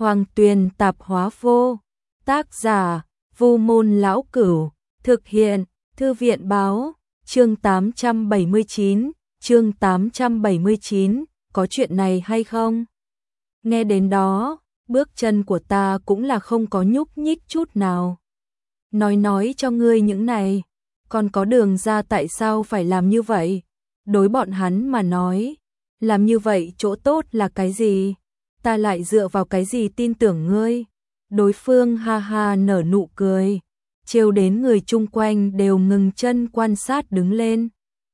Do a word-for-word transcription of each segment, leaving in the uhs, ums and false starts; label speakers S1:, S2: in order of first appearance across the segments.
S1: Hoàng Tuyền Tạp Hóa Vô. Tác giả: Vu Môn Lão Cửu. Thực hiện: Thư viện Báo. Chương tám trăm bảy mươi chín. Chương tám trăm bảy mươi chín. Có chuyện này hay không? Nghe đến đó, bước chân của ta cũng là không có nhúc nhích chút nào. Nói nói cho ngươi những này, còn có đường ra tại sao phải làm như vậy? Đối bọn hắn mà nói, làm như vậy chỗ tốt là cái gì? Ta lại dựa vào cái gì tin tưởng ngươi? Đối phương ha ha nở nụ cười, trêu đến người chung quanh đều ngừng chân quan sát đứng lên.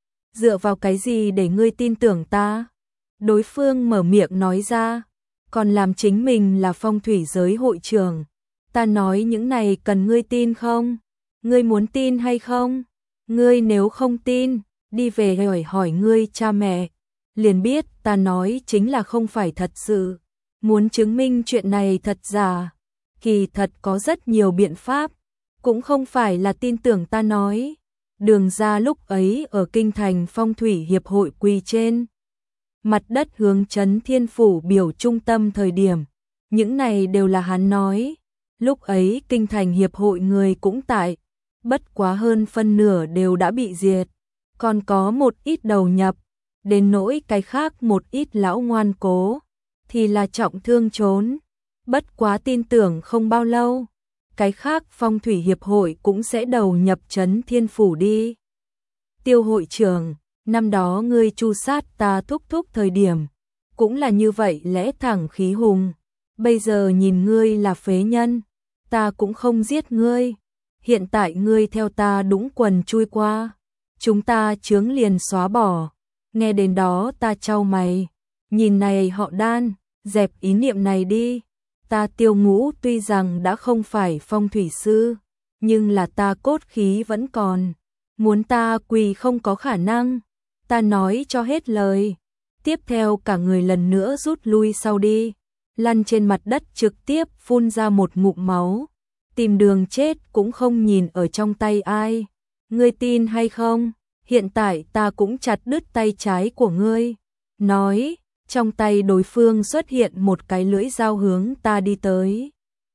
S1: Dựa vào cái gì để ngươi tin tưởng ta? Đối phương mở miệng nói ra, còn làm chính mình là phong thủy giới hội trưởng. Ta nói những này cần ngươi tin không? Ngươi muốn tin hay không? Ngươi nếu không tin, đi về hỏi hỏi ngươi cha mẹ, liền biết ta nói chính là không phải thật sự. Muốn chứng minh chuyện này thật giả, kỳ thật có rất nhiều biện pháp, cũng không phải là tin tưởng ta nói. Đường ra lúc ấy ở kinh thành phong thủy hiệp hội quỳ trên mặt đất hướng Trấn Thiên Phủ biểu trung tâm thời điểm, những này đều là hắn nói. Lúc ấy kinh thành hiệp hội người cũng tại, bất quá hơn phân nửa đều đã bị diệt, còn có một ít đầu nhập, đến nỗi cái khác một ít lão ngoan cố thì là trọng thương trốn. Bất quá tin tưởng không bao lâu, cái khác phong thủy hiệp hội cũng sẽ đầu nhập Trấn Thiên Phủ đi. Tiêu hội trưởng, năm đó ngươi chu sát ta thúc thúc thời điểm, cũng là như vậy lẽ thẳng khí hùng. Bây giờ nhìn ngươi là phế nhân, ta cũng không giết ngươi. Hiện tại ngươi theo ta đũng quần chui qua, chúng ta chướng liền xóa bỏ. Nghe đến đó ta chau mày, nhìn này họ Đan, dẹp ý niệm này đi. Ta Tiêu Ngũ tuy rằng đã không phải phong thủy sư, nhưng là ta cốt khí vẫn còn, muốn ta quỳ không có khả năng. Ta nói cho hết lời, tiếp theo cả người lần nữa rút lui sau đi, lăn trên mặt đất trực tiếp phun ra một ngụm máu, tìm đường chết cũng không nhìn ở trong tay ai. Ngươi tin hay không? Hiện tại ta cũng chặt đứt tay trái của ngươi. Nói, trong tay đối phương xuất hiện một cái lưỡi dao hướng ta đi tới.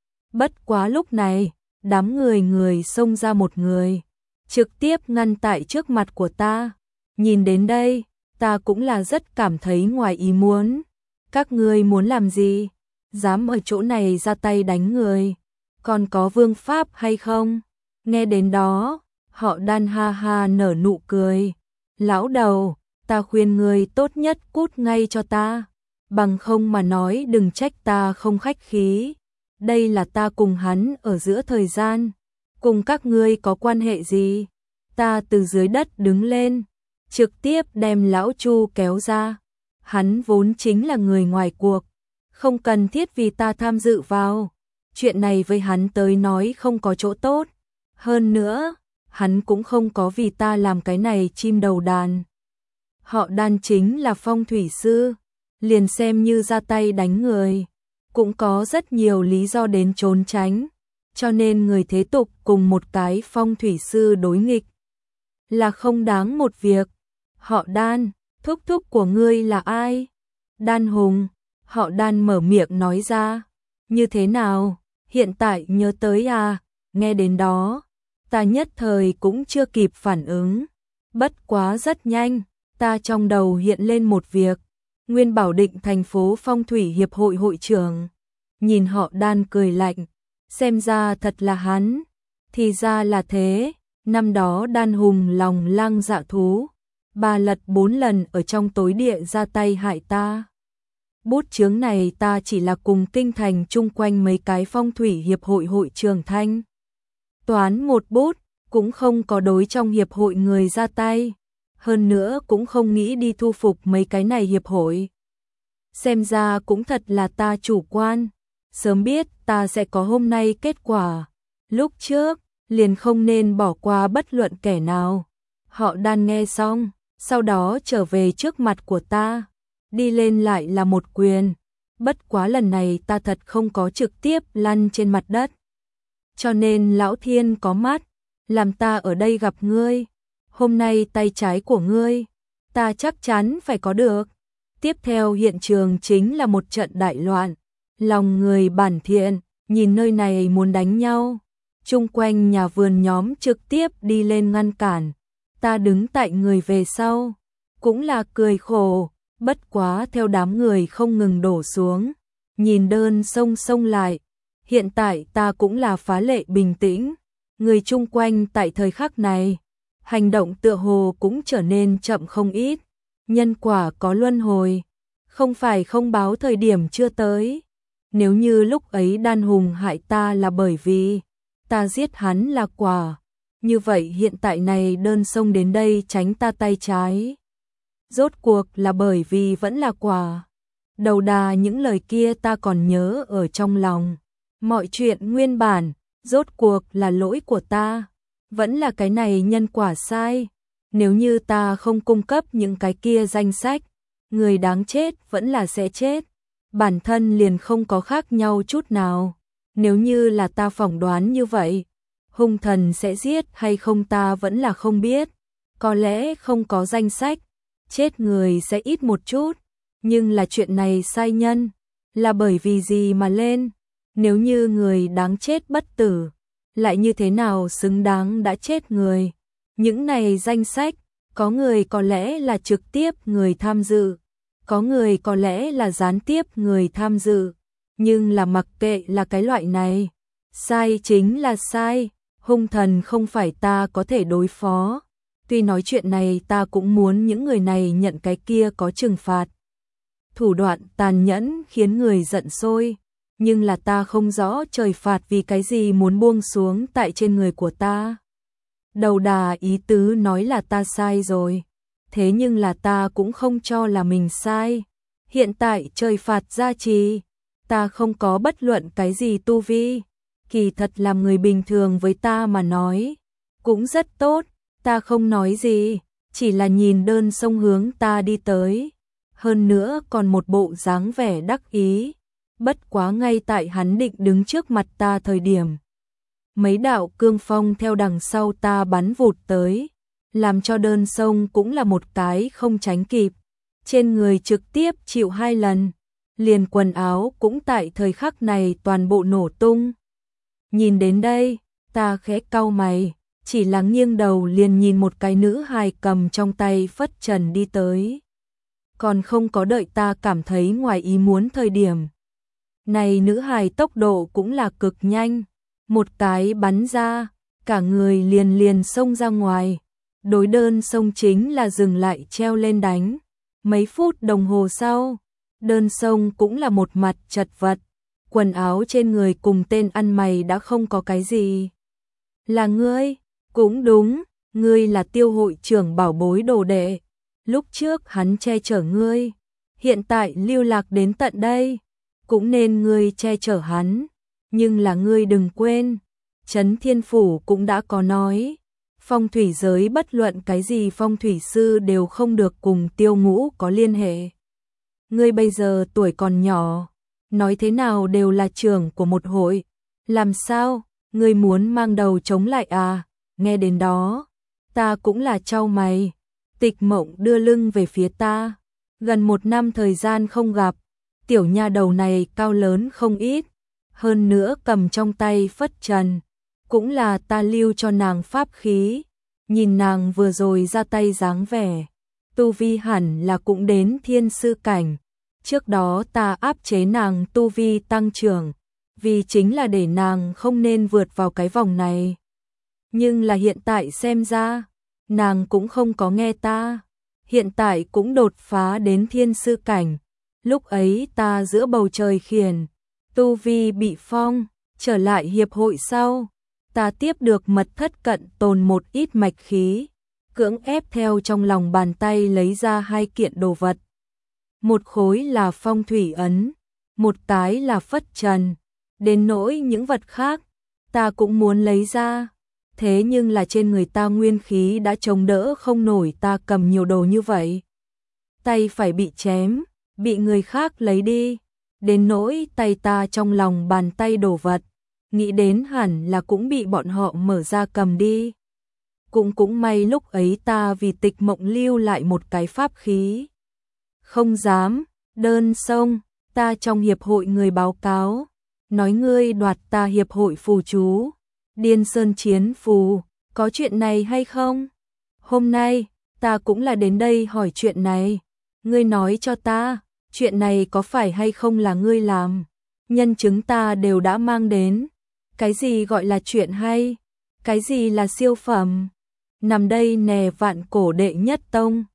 S1: Bất quá lúc này, đám người người xông ra một người, trực tiếp ngăn tại trước mặt của ta. Nhìn đến đây, ta cũng là rất cảm thấy ngoài ý muốn. Các ngươi muốn làm gì? Dám ở chỗ này ra tay đánh người? Còn có vương pháp hay không? Nghe đến đó, họ Đan ha ha nở nụ cười. Lão đầu, ta khuyên ngươi tốt nhất cút ngay cho ta, bằng không mà nói đừng trách ta không khách khí. Đây là ta cùng hắn ở giữa thời gian, cùng các ngươi có quan hệ gì? Ta từ dưới đất đứng lên, trực tiếp đem lão Chu kéo ra. Hắn vốn chính là người ngoài cuộc, không cần thiết vì ta tham dự vào. Chuyện này với hắn tới nói không có chỗ tốt. Hơn nữa, hắn cũng không có vì ta làm cái này chim đầu đàn. Họ Đan chính là phong thủy sư, liền xem như ra tay đánh người, cũng có rất nhiều lý do đến trốn tránh. Cho nên người thế tục cùng một cái phong thủy sư đối nghịch là không đáng một việc. Họ Đan, thúc thúc của ngươi là ai? Đan Hùng. Họ Đan mở miệng nói ra. Như thế nào? Hiện tại nhớ tới à? Nghe đến đó, ta nhất thời cũng chưa kịp phản ứng. Bất quá rất nhanh, ta trong đầu hiện lên một việc. Nguyên Bảo Định thành phố phong thủy hiệp hội hội trưởng. Nhìn họ Đan cười lạnh, xem ra thật là hắn. Thì ra là thế, năm đó Đan Hùng lòng lang dạ thú, ba lật bốn lần ở trong tối địa ra tay hại ta. Bút chướng này ta chỉ là cùng kinh thành chung quanh mấy cái phong thủy hiệp hội hội trưởng thanh toán một bút, cũng không có đối trong hiệp hội người ra tay. Hơn nữa cũng không nghĩ đi thu phục mấy cái này hiệp hội. Xem ra cũng thật là ta chủ quan, sớm biết ta sẽ có hôm nay kết quả. Lúc trước, liền không nên bỏ qua bất luận kẻ nào. Họ Đan nghe xong, sau đó trở về trước mặt của ta, đi lên lại là một quyền. Bất quá lần này ta thật không có trực tiếp lăn trên mặt đất. Cho nên lão thiên có mắt, làm ta ở đây gặp ngươi. Hôm nay tay trái của ngươi, ta chắc chắn phải có được. Tiếp theo hiện trường chính là một trận đại loạn. Lòng người bản thiện, nhìn nơi này muốn đánh nhau. Chung quanh nhà vườn nhóm trực tiếp đi lên ngăn cản. Ta đứng tại người về sau, cũng là cười khổ, bất quá theo đám người không ngừng đổ xuống. Nhìn đơn sông sông lại, hiện tại ta cũng là phá lệ bình tĩnh. Người chung quanh tại thời khắc này, hành động tựa hồ cũng trở nên chậm không ít. Nhân quả có luân hồi, không phải không báo thời điểm chưa tới. Nếu như lúc ấy Đan Hùng hại ta là bởi vì ta giết hắn là quả, như vậy hiện tại này đơn sông đến đây tránh ta tay trái, rốt cuộc là bởi vì vẫn là quả. Đầu đà những lời kia ta còn nhớ ở trong lòng. Mọi chuyện nguyên bản, rốt cuộc là lỗi của ta, vẫn là cái này nhân quả sai. Nếu như ta không cung cấp những cái kia danh sách, người đáng chết vẫn là sẽ chết. Bản thân liền không có khác nhau chút nào. Nếu như là ta phỏng đoán như vậy, hung thần sẽ giết hay không ta vẫn là không biết. Có lẽ không có danh sách, chết người sẽ ít một chút. Nhưng là chuyện này sai nhân, là bởi vì gì mà lên? Nếu như người đáng chết bất tử, lại như thế nào xứng đáng đã chết người? Những này danh sách, có người có lẽ là trực tiếp người tham dự, có người có lẽ là gián tiếp người tham dự, nhưng là mặc kệ là cái loại này, sai chính là sai, hung thần không phải ta có thể đối phó. Tuy nói chuyện này ta cũng muốn những người này nhận cái kia có trừng phạt. Thủ đoạn tàn nhẫn khiến người giận sôi, nhưng là ta không rõ trời phạt vì cái gì muốn buông xuống tại trên người của ta. Đầu đà ý tứ nói là ta sai rồi, thế nhưng là ta cũng không cho là mình sai. Hiện tại trời phạt gia trì, ta không có bất luận cái gì tu vi, kỳ thật làm người bình thường với ta mà nói, cũng rất tốt, ta không nói gì, chỉ là nhìn đơn sông hướng ta đi tới. Hơn nữa còn một bộ dáng vẻ đắc ý, bất quá ngay tại hắn định đứng trước mặt ta thời điểm. Mấy đạo cương phong theo đằng sau ta bắn vụt tới, làm cho đơn sông cũng là một cái không tránh kịp. Trên người trực tiếp chịu hai lần, liền quần áo cũng tại thời khắc này toàn bộ nổ tung. Nhìn đến đây, ta khẽ cau mày, chỉ là nghiêng đầu liền nhìn một cái nữ hài cầm trong tay phất trần đi tới. Còn không có đợi ta cảm thấy ngoài ý muốn thời điểm. Này nữ hài tốc độ cũng là cực nhanh, một cái bắn ra, cả người liền liền xông ra ngoài. Đối đơn sông chính là dừng lại treo lên đánh. Mấy phút đồng hồ sau, đơn sông cũng là một mặt chật vật, quần áo trên người cùng tên ăn mày đã không có cái gì. Là ngươi? Cũng đúng, ngươi là Tiêu hội trưởng bảo bối đồ đệ. Lúc trước hắn che chở ngươi, hiện tại lưu lạc đến tận đây, cũng nên ngươi che chở hắn. Nhưng là ngươi đừng quên, Trấn Thiên Phủ cũng đã có nói, phong thủy giới bất luận cái gì phong thủy sư đều không được cùng Tiêu Ngũ có liên hệ. Ngươi bây giờ tuổi còn nhỏ, nói thế nào đều là trưởng của một hội, làm sao, ngươi muốn mang đầu chống lại à? Nghe đến đó, ta cũng là chau mày. Tịch Mộng đưa lưng về phía ta, gần một năm thời gian không gặp, tiểu nha đầu này cao lớn không ít, hơn nữa cầm trong tay phất trần, cũng là ta lưu cho nàng pháp khí. Nhìn nàng vừa rồi ra tay dáng vẻ, tu vi hẳn là cũng đến thiên sư cảnh. Trước đó ta áp chế nàng tu vi tăng trưởng, vì chính là để nàng không nên vượt vào cái vòng này. Nhưng là hiện tại xem ra, nàng cũng không có nghe ta, hiện tại cũng đột phá đến thiên sư cảnh. Lúc ấy ta giữa bầu trời khiển, tu vi bị phong, trở lại hiệp hội sau, ta tiếp được mật thất cận tồn một ít mạch khí, cưỡng ép theo trong lòng bàn tay lấy ra hai kiện đồ vật. Một khối là phong thủy ấn, một cái là phất trần, đến nỗi những vật khác, ta cũng muốn lấy ra. Thế nhưng là trên người ta nguyên khí đã chống đỡ không nổi ta cầm nhiều đồ như vậy. Tay phải bị chém, bị người khác lấy đi, đến nỗi tay ta trong lòng bàn tay đổ vật, nghĩ đến hẳn là cũng bị bọn họ mở ra cầm đi. Cũng cũng may lúc ấy ta vì Tịch Mộng lưu lại một cái pháp khí. Không dám, đơn sông, ta trong hiệp hội người báo cáo, nói ngươi đoạt ta hiệp hội phù chú, Điên Sơn chiến phù, có chuyện này hay không? Hôm nay, ta cũng là đến đây hỏi chuyện này, ngươi nói cho ta, chuyện này có phải hay không là ngươi làm? Nhân chứng ta đều đã mang đến. Cái gì gọi là chuyện hay? Cái gì là siêu phẩm? Nằm đây nè Vạn Cổ đệ nhất tông.